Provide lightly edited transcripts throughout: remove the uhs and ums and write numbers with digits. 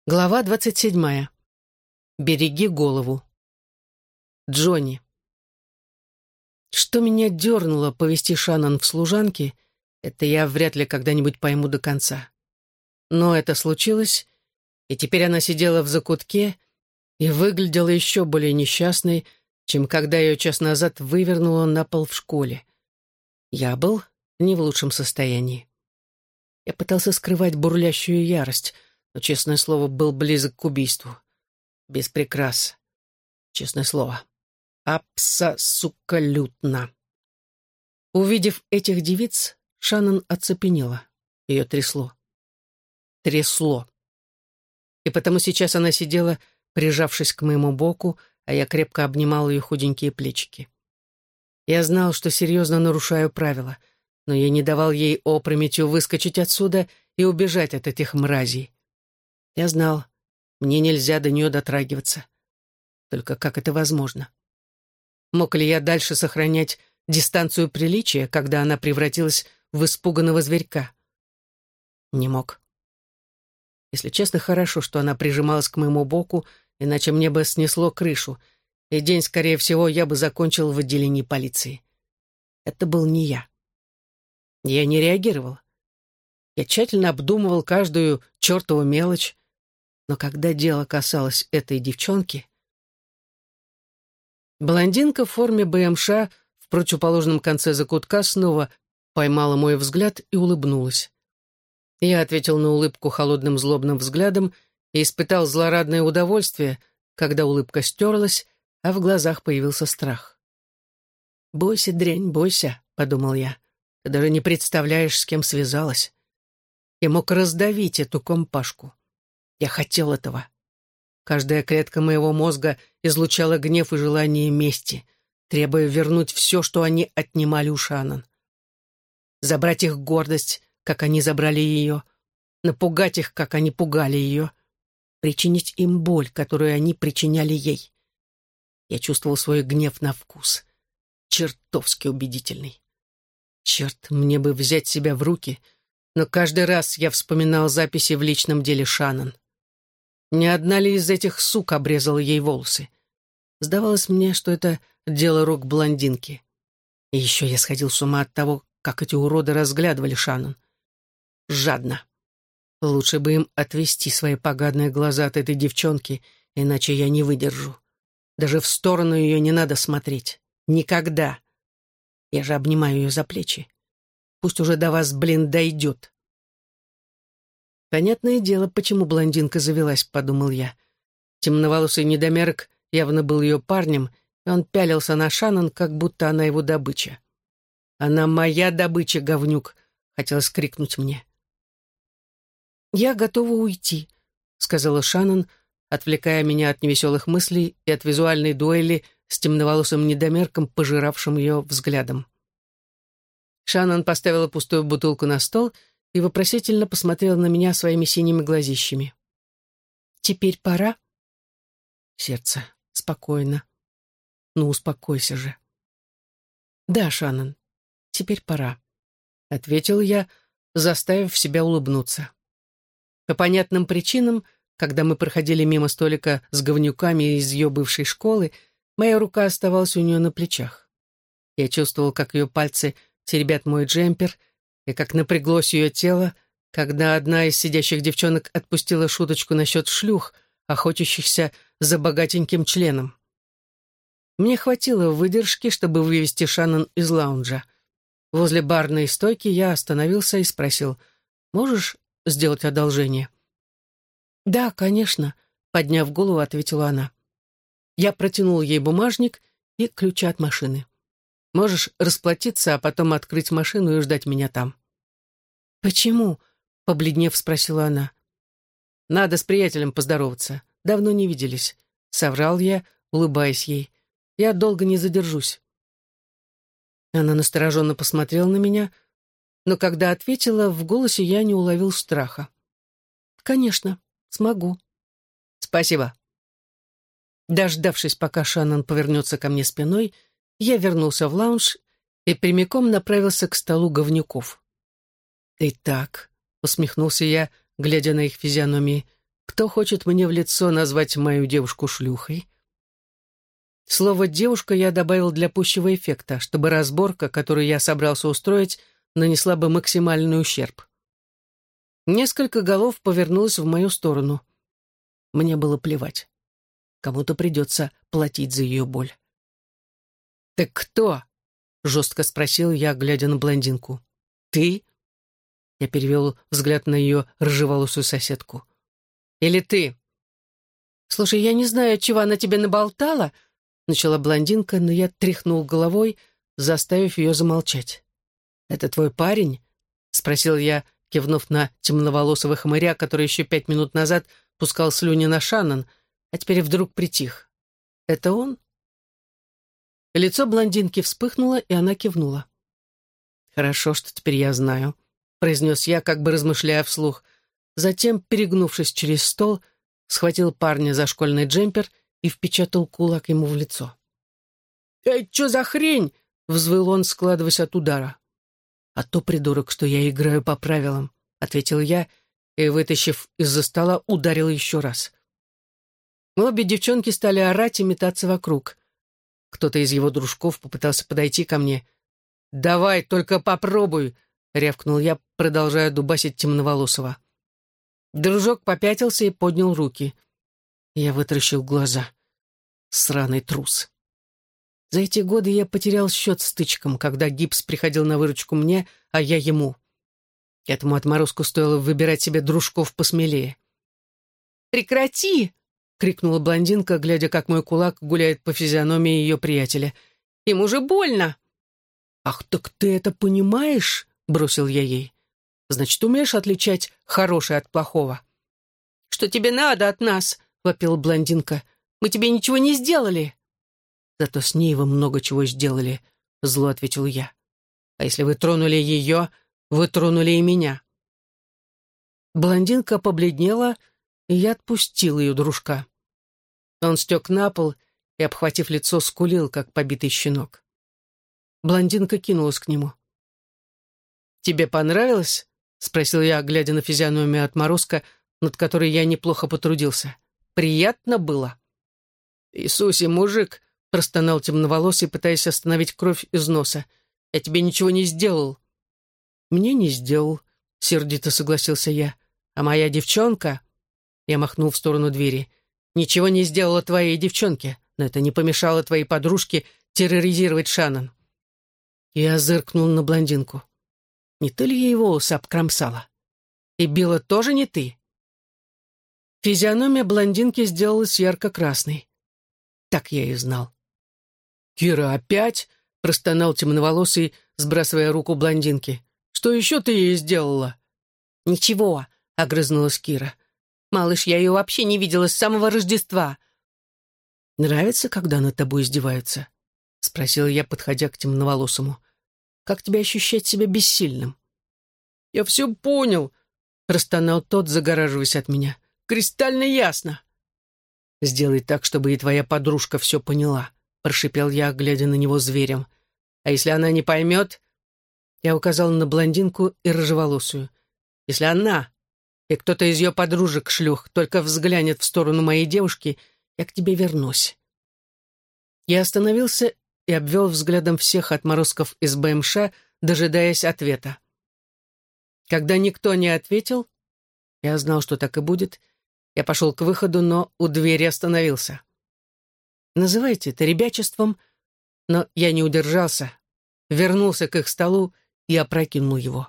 Глава 27. Береги голову. Джонни. Что меня дернуло повести Шаннон в служанки, это я вряд ли когда-нибудь пойму до конца. Но это случилось, и теперь она сидела в закутке и выглядела еще более несчастной, чем когда ее час назад вывернула на пол в школе. Я был не в лучшем состоянии. Я пытался скрывать бурлящую ярость, но, честное слово, был близок к убийству. Без прикрас. Честное слово. Абсолютно. Увидев этих девиц, Шаннон оцепенела. Ее трясло. Трясло. И потому сейчас она сидела, прижавшись к моему боку, а я крепко обнимал ее худенькие плечики. Я знал, что серьезно нарушаю правила, но я не давал ей опрометью выскочить отсюда и убежать от этих мразей. Я знал, мне нельзя до нее дотрагиваться. Только как это возможно? Мог ли я дальше сохранять дистанцию приличия, когда она превратилась в испуганного зверька? Не мог. Если честно, хорошо, что она прижималась к моему боку, иначе мне бы снесло крышу, и день, скорее всего, я бы закончил в отделении полиции. Это был не я. Я не реагировал. Я тщательно обдумывал каждую чертову мелочь, но когда дело касалось этой девчонки... Блондинка в форме БМШ в противоположном конце закутка снова поймала мой взгляд и улыбнулась. Я ответил на улыбку холодным злобным взглядом и испытал злорадное удовольствие, когда улыбка стерлась, а в глазах появился страх. «Бойся, дрянь, бойся», — подумал я. «Ты даже не представляешь, с кем связалась. Я мог раздавить эту компашку. Я хотел этого. Каждая клетка моего мозга излучала гнев и желание мести, требуя вернуть все, что они отнимали у Шаннон. Забрать их гордость, как они забрали ее, напугать их, как они пугали ее, причинить им боль, которую они причиняли ей. Я чувствовал свой гнев на вкус. Чертовски убедительный. Черт, мне бы взять себя в руки, но каждый раз я вспоминал записи в личном деле Шаннон. Не одна ли из этих сук обрезала ей волосы? Сдавалось мне, что это дело рук блондинки. И еще я сходил с ума от того, как эти уроды разглядывали Шаннон. Жадно. Лучше бы им отвести свои поганые глаза от этой девчонки, иначе я не выдержу. Даже в сторону ее не надо смотреть. Никогда. Я же обнимаю ее за плечи. Пусть уже до вас, дойдет. Понятное дело, почему блондинка завелась, подумал я. Темноволосый недомерок явно был ее парнем, и он пялился на Шаннон, как будто она его добыча. «Она моя добыча, говнюк!» — хотелось крикнуть мне. «Я готова уйти», — сказала Шаннон, отвлекая меня от невеселых мыслей и от визуальной дуэли с темноволосым недомерком, пожиравшим ее взглядом. Шаннон поставила пустую бутылку на стол и вопросительно посмотрела на меня своими синими глазищами. «Теперь пора?» Сердце. Спокойно. Ну, успокойся же. «Да, Шаннон, теперь пора», — ответил я, заставив себя улыбнуться. По понятным причинам, когда мы проходили мимо столика с говнюками из ее бывшей школы, моя рука оставалась у нее на плечах. Я чувствовал, как ее пальцы теребят мой джемпер, и как напряглось ее тело, когда одна из сидящих девчонок отпустила шуточку насчет шлюх, охотящихся за богатеньким членом. Мне хватило выдержки, чтобы вывести Шаннон из лаунжа. Возле барной стойки я остановился и спросил: «Можешь сделать одолжение?» «Да, конечно», — подняв голову, ответила она. Я протянул ей бумажник и ключи от машины. «Можешь расплатиться, а потом открыть машину и ждать меня там». «Почему?» — побледнев спросила она. «Надо с приятелем поздороваться. Давно не виделись», — соврал я, улыбаясь ей. «Я долго не задержусь». Она настороженно посмотрела на меня, но когда ответила, в голосе я не уловил страха. «Конечно, смогу». «Спасибо». Дождавшись, пока Шаннон повернется ко мне спиной, я вернулся в лаунж и прямиком направился к столу говнюков. «Итак», — усмехнулся я, глядя на их физиономии, Кто хочет мне в лицо назвать мою девушку шлюхой? Слово «девушка» я добавил для пущего эффекта, чтобы разборка, которую я собрался устроить, нанесла бы максимальный ущерб. Несколько голов повернулось в мою сторону. Мне было плевать. Кому-то придется платить за ее боль. «Ты кто?» — жестко спросил я, глядя на блондинку. «Ты?» — я перевел взгляд на ее рыжеволосую соседку. «Или ты?» «Слушай, я не знаю, чего она тебе наболтала», — начала блондинка, но я тряхнул головой, заставив ее замолчать. «Это твой парень?» — спросил я, кивнув на темноволосого хмыря, который еще 5 минут назад пускал слюни на Шаннон, а теперь вдруг притих. «Это он?» Лицо блондинки вспыхнуло, и она кивнула. «Хорошо, что теперь я знаю», — произнес я, как бы размышляя вслух. Затем, перегнувшись через стол, схватил парня за школьный джемпер и впечатал кулак ему в лицо. «Эй, что за хрень?» — взвыл он, складываясь от удара. «А то, придурок, что я играю по правилам», — ответил я и, вытащив из-за стола, ударил еще раз. Обе девчонки стали орать и метаться вокруг. Кто-то из его дружков попытался подойти ко мне. «Давай, только попробуй!» — рявкнул я, продолжая дубасить темноволосого. Дружок попятился и поднял руки. Я вытаращил глаза. Сраный трус. За эти годы я потерял счет стычкам, когда гипс приходил на выручку мне, а я ему. Этому отморозку стоило выбирать себе дружков посмелее. «Прекрати!» — крикнула блондинка, глядя, как мой кулак гуляет по физиономии ее приятеля. «Им уже больно!» «Ах, так ты это понимаешь?» — бросил я ей. «Значит, умеешь отличать хорошее от плохого?» «Что тебе надо от нас?» — вопила блондинка. «Мы тебе ничего не сделали!» «Зато с ней вы много чего сделали», — зло ответил я. «А если вы тронули ее, вы тронули и меня». Блондинка побледнела, и я отпустил ее дружка. Он стек на пол и, обхватив лицо, скулил, как побитый щенок. Блондинка кинулась к нему. «Тебе понравилось?» — спросил я, глядя на физиономию отморозка, над которой я неплохо потрудился. «Приятно было?» «Иисусе, мужик!» — простонал темноволосый, пытаясь остановить кровь из носа. «Я тебе ничего не сделал». «Мне не сделал», — сердито согласился я. «А моя девчонка...» — я махнул в сторону двери. «Ничего не сделала твоей девчонке, но это не помешало твоей подружке терроризировать Шаннон». Я зыркнул на блондинку. «Не ты ли ей волосы обкромсала? И била тоже не ты?» Физиономия блондинки сделалась ярко-красной. Так я и знал. «Кира, опять?» — простонал темноволосый, сбрасывая руку блондинки. «Что еще ты ей сделала?» «Ничего», — огрызнулась Кира. «Малыш, я ее вообще не видела с самого Рождества». «Нравится, когда над тобой издеваются?» — спросил я, подходя к темноволосому. «Как тебе ощущать себя бессильным?» «Я все понял», — простонал тот, загораживаясь от меня. «Кристально ясно». «Сделай так, чтобы и твоя подружка все поняла», — прошипел я, глядя на него зверем. «А если она не поймет...» Я указал на блондинку и рыжеволосую. «Если она и кто-то из ее подружек-шлюх только взглянет в сторону моей девушки, я к тебе вернусь». Я остановился и обвел взглядом всех отморозков из БМШ, дожидаясь ответа. Когда никто не ответил, я знал, что так и будет, я пошел к выходу, но у двери остановился. Называйте это ребячеством, но я не удержался, вернулся к их столу и опрокинул его.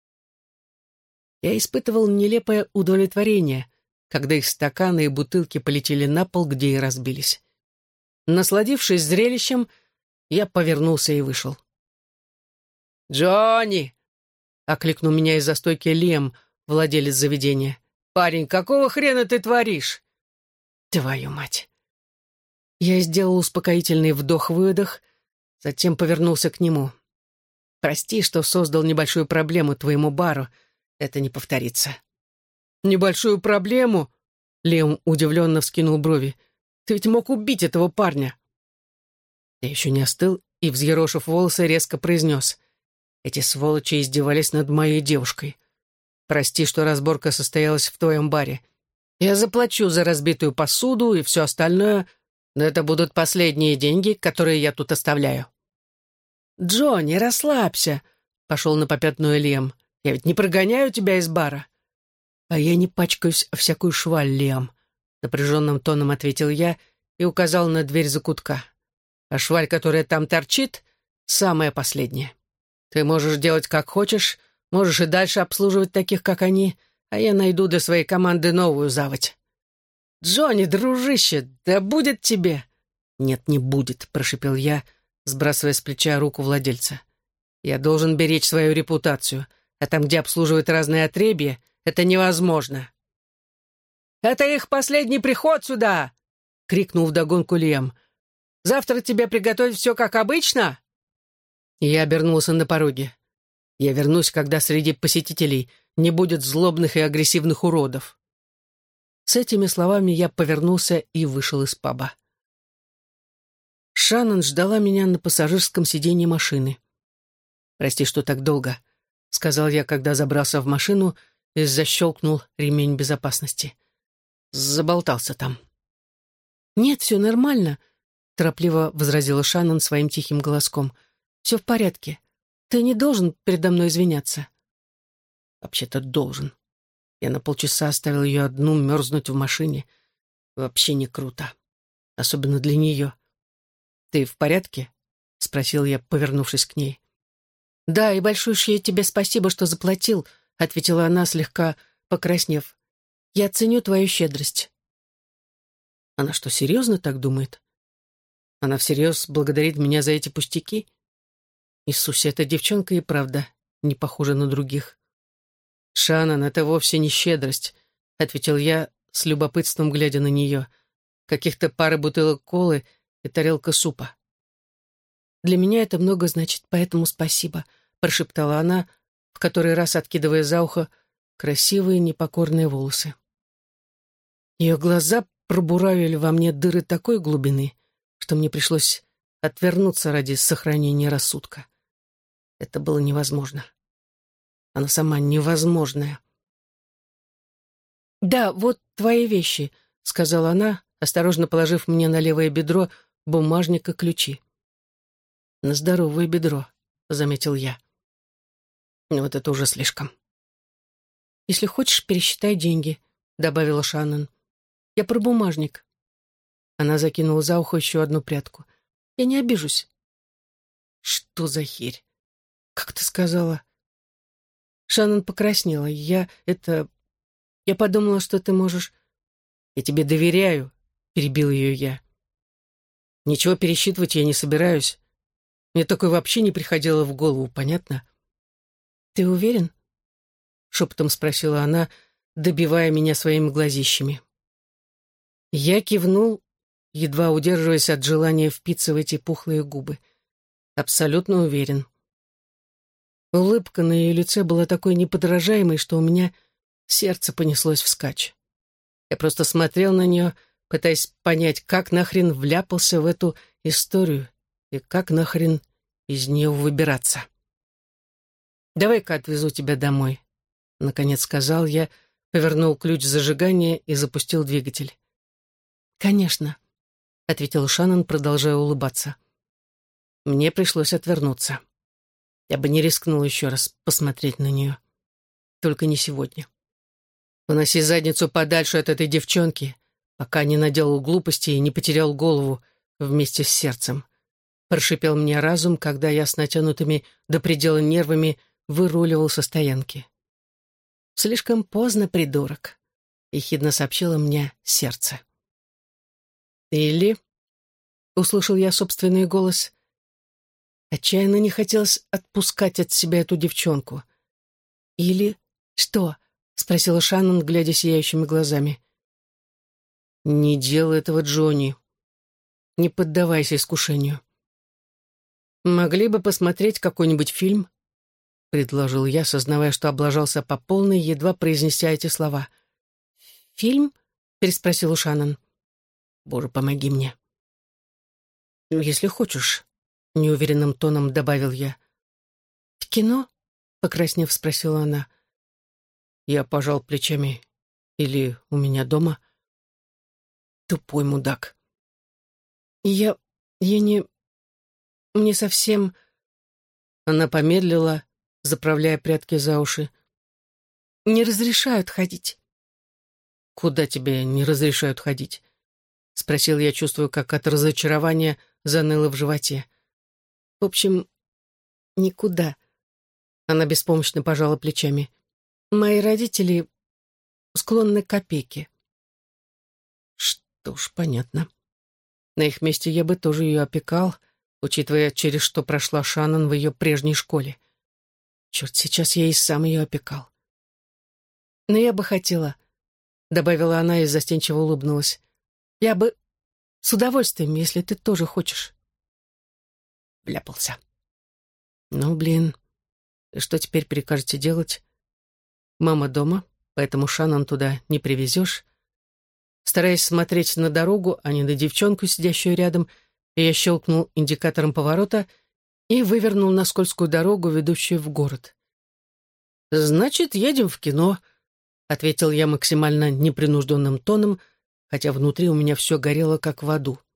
Я испытывал нелепое удовлетворение, когда их стаканы и бутылки полетели на пол, где и разбились. Насладившись зрелищем, я повернулся и вышел. «Джонни!» — окликнул меня из-за стойки Лем, владелец заведения. «Парень, какого хрена ты творишь?» «Твою мать!» Я сделал успокоительный вдох-выдох, затем повернулся к нему. «Прости, что создал небольшую проблему твоему бару. Это не повторится». «Небольшую проблему?» Лем удивленно вскинул брови. «Ты ведь мог убить этого парня». Я еще не остыл и, взъерошив волосы, резко произнес. «Эти сволочи издевались над моей девушкой. Прости, что разборка состоялась в твоем баре. Я заплачу за разбитую посуду и все остальное, но это будут последние деньги, которые я тут оставляю». «Джонни, расслабься», — пошел на попятную Лиам. «Я ведь не прогоняю тебя из бара». «А я не пачкаюсь о всякую шваль, Лиам», — напряженным тоном ответил я и указал на дверь закутка. «А шваль, которая там торчит, самая последняя. Ты можешь делать как хочешь, можешь и дальше обслуживать таких, как они, а я найду для своей команды новую заводь». «Джонни, дружище, да будет тебе!» «Нет, не будет», — прошипел я, сбрасывая с плеча руку владельца. «Я должен беречь свою репутацию, а там, где обслуживают разные отребья, это невозможно». «Это их последний приход сюда!» — крикнул вдогонку Лиам. «Завтра тебе приготовить все как обычно?» И я обернулся на пороге. Я вернусь, когда среди посетителей не будет злобных и агрессивных уродов. С этими словами я повернулся и вышел из паба. Шаннон ждала меня на пассажирском сиденье машины. «Прости, что так долго», — сказал я, когда забрался в машину и защелкнул ремень безопасности. Заболтался там. «Нет, все нормально», — торопливо возразила Шаннон своим тихим голоском. «Все в порядке. Ты не должен передо мной извиняться». «Вообще-то должен. Я на полчаса оставил ее одну мерзнуть в машине. Вообще не круто. Особенно для нее. Ты в порядке?» — спросил я, повернувшись к ней. «Да, и большое тебе спасибо, что заплатил», — ответила она, слегка покраснев. «Я ценю твою щедрость». Она что, серьезно так думает? Она всерьез благодарит меня за эти пустяки? Иисусе, эта девчонка и правда не похожа на других. «Шаннон, это вовсе не щедрость», — ответил я, с любопытством глядя на нее. «Каких-то пара бутылок колы и тарелка супа». «Для меня это много значит, поэтому спасибо», — прошептала она, в который раз откидывая за ухо красивые непокорные волосы. Ее глаза пробуравили во мне дыры такой глубины, что мне пришлось отвернуться ради сохранения рассудка. Это было невозможно. Она сама невозможная. «Да, вот твои вещи», — сказала она, осторожно положив мне на левое бедро бумажник и ключи. «На здоровое бедро», — заметил я. «Вот это уже слишком». «Если хочешь, пересчитай деньги», — добавила Шаннон. «Я про бумажник». Она закинула за ухо еще одну прядку. «Я не обижусь». «Что за херь? Как ты сказала?» Шаннон покраснела. Я подумала, что ты можешь...» «Я тебе доверяю», — перебил ее я. «Ничего пересчитывать я не собираюсь. Мне такое вообще не приходило в голову, понятно?» «Ты уверен?» — шепотом спросила она, добивая меня своими глазищами. Я кивнул, едва удерживаясь от желания впиться в эти пухлые губы. Абсолютно уверен. Улыбка на ее лице была такой неподражаемой, что у меня сердце понеслось вскачь. Я просто смотрел на нее, пытаясь понять, как нахрен вляпался в эту историю и как нахрен из нее выбираться. «Давай-ка отвезу тебя домой», — наконец сказал я, повернул ключ зажигания и запустил двигатель. «Конечно», — ответил Шаннон, продолжая улыбаться. Мне пришлось отвернуться. Я бы не рискнул еще раз посмотреть на нее. Только не сегодня. Уноси задницу подальше от этой девчонки, пока не наделал глупостей и не потерял голову вместе с сердцем. Прошипел мне разум, когда я с натянутыми до предела нервами выруливал со стоянки. «Слишком поздно, придурок», — ехидно сообщило мне сердце. «Или...» — услышал я собственный голос. Отчаянно не хотелось отпускать от себя эту девчонку. «Или... что?» — спросила Шаннон, глядя сияющими глазами. «Не делай этого, Джонни. Не поддавайся искушению». «Могли бы посмотреть какой-нибудь фильм?» — предложил я, сознавая, что облажался по полной, едва произнеся эти слова. «Фильм?» — переспросил Шаннон. «Боже, помоги мне». «Если хочешь», — неуверенным тоном добавил я. «В кино?» — покраснев, спросила она. Я пожал плечами. Или у меня дома? Тупой мудак. Я не... Мне совсем... Она помедлила, заправляя прядки за уши. Не разрешают ходить. Куда тебе не разрешают ходить? Спросил я, чувствуя, как от разочарования заныло в животе. В общем, никуда. Она беспомощно пожала плечами. Мои родители склонны к опеке. Что ж, понятно. На их месте я бы тоже ее опекал, учитывая, через что прошла Шаннон в ее прежней школе. Черт, сейчас я и сам ее опекал. Но я бы хотела, добавила она и застенчиво улыбнулась. Я бы с удовольствием, если ты тоже хочешь. Вляпался. Ну, блин, и что теперь прикажете делать? Мама дома, поэтому Шаннон туда не привезешь. Стараясь смотреть на дорогу, а не на девчонку, сидящую рядом, я щелкнул индикатором поворота и вывернул на скользкую дорогу, ведущую в город. «Значит, едем в кино», — ответил я максимально непринужденным тоном, хотя внутри у меня все горело, как в аду.